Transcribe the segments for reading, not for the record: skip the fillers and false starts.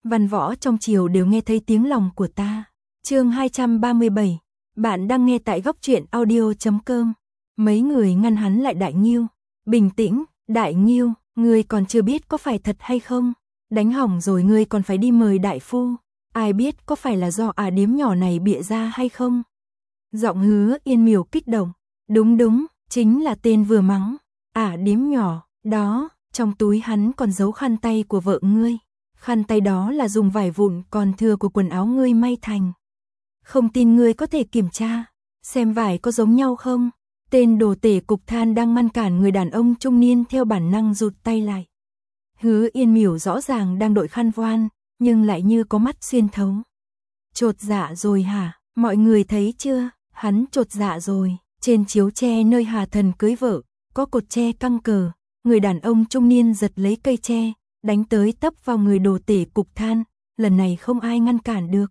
văn võ trong triều đều nghe thấy tiếng lòng của ta. Chương 237, bạn đang nghe tại góc truyện audio.com. Mấy người ngăn hắn lại. Đại Nghiêu, bình tĩnh, Đại Nghiêu, ngươi còn chưa biết có phải thật hay không? Đánh hỏng rồi ngươi còn phải đi mời đại phu, ai biết có phải là do điếm nhỏ này bịa ra hay không? Giọng Hứa Yên Miểu kích động, đúng, chính là tên vừa mắng, điếm nhỏ, đó, trong túi hắn còn giấu khăn tay của vợ ngươi. Khăn tay đó là dùng vải vụn còn thừa của quần áo ngươi may thành. Không tin ngươi có thể kiểm tra, xem vải có giống nhau không? Tên đồ tể cục than đang ngăn cản người đàn ông trung niên theo bản năng rụt tay lại. Hứa Yên Miểu rõ ràng đang đội khăn voan, nhưng lại như có mắt xuyên thấu. Chột dạ rồi hả? Mọi người thấy chưa? Hắn chột dạ rồi. Trên chiếu tre nơi Hà Thần cưới vợ, có cột tre căng cờ. Người đàn ông trung niên giật lấy cây tre, đánh tới tấp vào người đồ tể cục than. Lần này không ai ngăn cản được.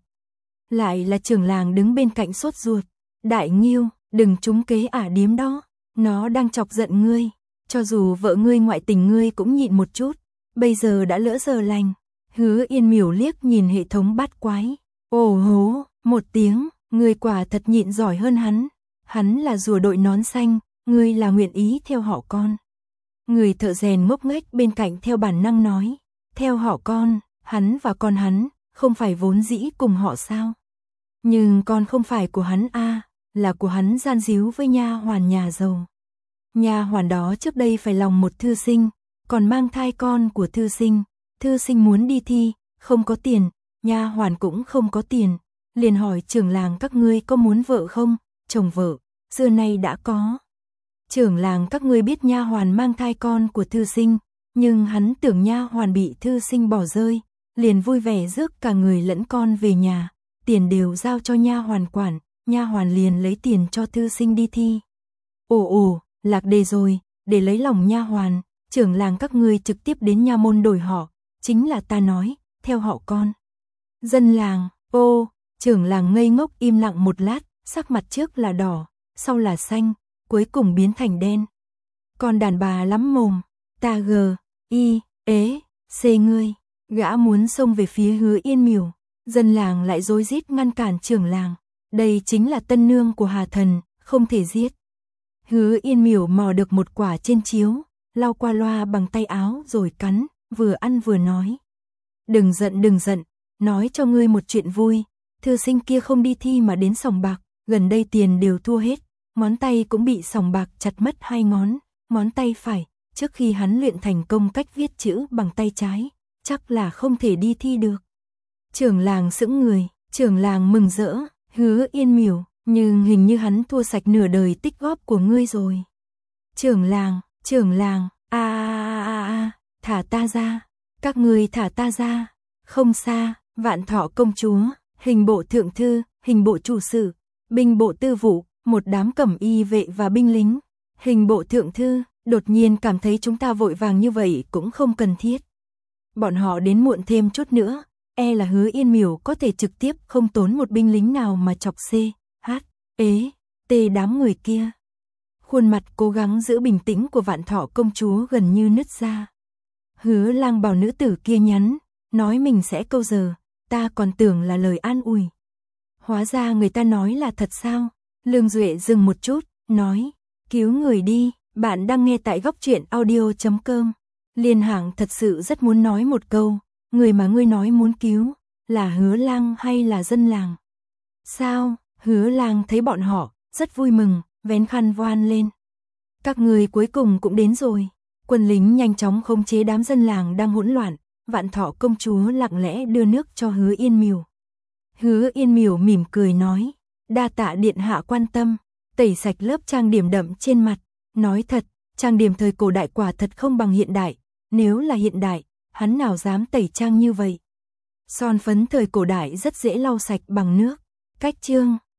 Lại là trưởng làng đứng bên cạnh sốt ruột. Đại Nghiêu, đừng trúng kế điếm đó. Nó đang chọc giận ngươi. Cho dù vợ ngươi ngoại tình ngươi cũng nhịn một chút. Bây giờ đã lỡ giờ lành. Hứa Yên Miểu liếc nhìn hệ thống bát quái. Ồ hố, một tiếng, ngươi quả thật nhịn giỏi hơn hắn. Hắn là rùa đội nón xanh, ngươi là nguyện ý theo họ con. Người thợ rèn ngốc nghếch bên cạnh theo bản năng nói. Theo họ con, hắn và con hắn, không phải vốn dĩ cùng họ sao? Nhưng con không phải của hắn là của hắn gian díu với nha hoàn nhà giàu. Nha hoàn đó trước đây phải lòng một thư sinh, còn mang thai con của thư sinh. Thư sinh muốn đi thi, không có tiền, nha hoàn cũng không có tiền, liền hỏi trưởng làng các ngươi có muốn vợ không? Chồng vợ, xưa nay đã có. Trưởng làng các ngươi biết nha hoàn mang thai con của thư sinh, nhưng hắn tưởng nha hoàn bị thư sinh bỏ rơi, liền vui vẻ rước cả người lẫn con về nhà, tiền đều giao cho nha hoàn quản, nha hoàn liền lấy tiền cho thư sinh đi thi. Ồ, lạc đề rồi, để lấy lòng nha hoàn, trưởng làng các ngươi trực tiếp đến nha môn đổi họ, chính là ta nói, theo họ con. Dân làng, trưởng làng ngây ngốc im lặng một lát, sắc mặt trước là đỏ, sau là xanh, cuối cùng biến thành đen. Con đàn bà lắm mồm, ta ngươi, gã muốn xông về phía Hứa Yên Miểu, dân làng lại rối rít ngăn cản trưởng làng, đây chính là tân nương của Hà Thần, không thể giết. Hứa Yên Miểu mò được một quả trên chiếu, lau qua loa bằng tay áo rồi cắn, vừa ăn vừa nói. Đừng giận, nói cho ngươi một chuyện vui, thư sinh kia không đi thi mà đến sòng bạc, gần đây tiền đều thua hết, ngón tay cũng bị sòng bạc chặt mất 2 ngón, ngón tay phải, trước khi hắn luyện thành công cách viết chữ bằng tay trái, chắc là không thể đi thi được. Trưởng làng sững người, trưởng làng mừng rỡ, Hứa Yên Miểu, nhưng hình như hắn thua sạch nửa đời tích góp của ngươi rồi. Trưởng làng, thả ta ra, các ngươi thả ta ra, không xa, Vạn Thọ công chúa, hình bộ thượng thư, hình bộ chủ sự, binh bộ tư vụ, một đám cẩm y vệ và binh lính. Hình bộ thượng thư, đột nhiên cảm thấy chúng ta vội vàng như vậy cũng không cần thiết. Bọn họ đến muộn thêm chút nữa, là Hứa Yên Miểu có thể trực tiếp không tốn một binh lính nào mà chọc đám người kia. Khuôn mặt cố gắng giữ bình tĩnh của Vạn Thọ công chúa gần như nứt ra. Hứa Lang bảo nữ tử kia nhắn, nói mình sẽ câu giờ, ta còn tưởng là lời an ủi. Hóa ra người ta nói là thật sao? Lương Duệ dừng một chút, nói, cứu người đi, bạn đang nghe tại góc truyện audio.com. Liên Hạng thật sự rất muốn nói một câu, người mà ngươi nói muốn cứu, là Hứa Lang hay là dân làng? Sao? Hứa Lang thấy bọn họ, rất vui mừng, vén khăn voan lên. Các người cuối cùng cũng đến rồi. Quân lính nhanh chóng khống chế đám dân làng đang hỗn loạn, Vạn Thọ công chúa lặng lẽ đưa nước cho Hứa Yên Miểu. Hứa Yên Miểu mỉm cười nói, đa tạ điện hạ quan tâm, tẩy sạch lớp trang điểm đậm trên mặt, nói thật, trang điểm thời cổ đại quả thật không bằng hiện đại, nếu là hiện đại, hắn nào dám tẩy trang như vậy. Son phấn thời cổ đại rất dễ lau sạch bằng nước. Cách chương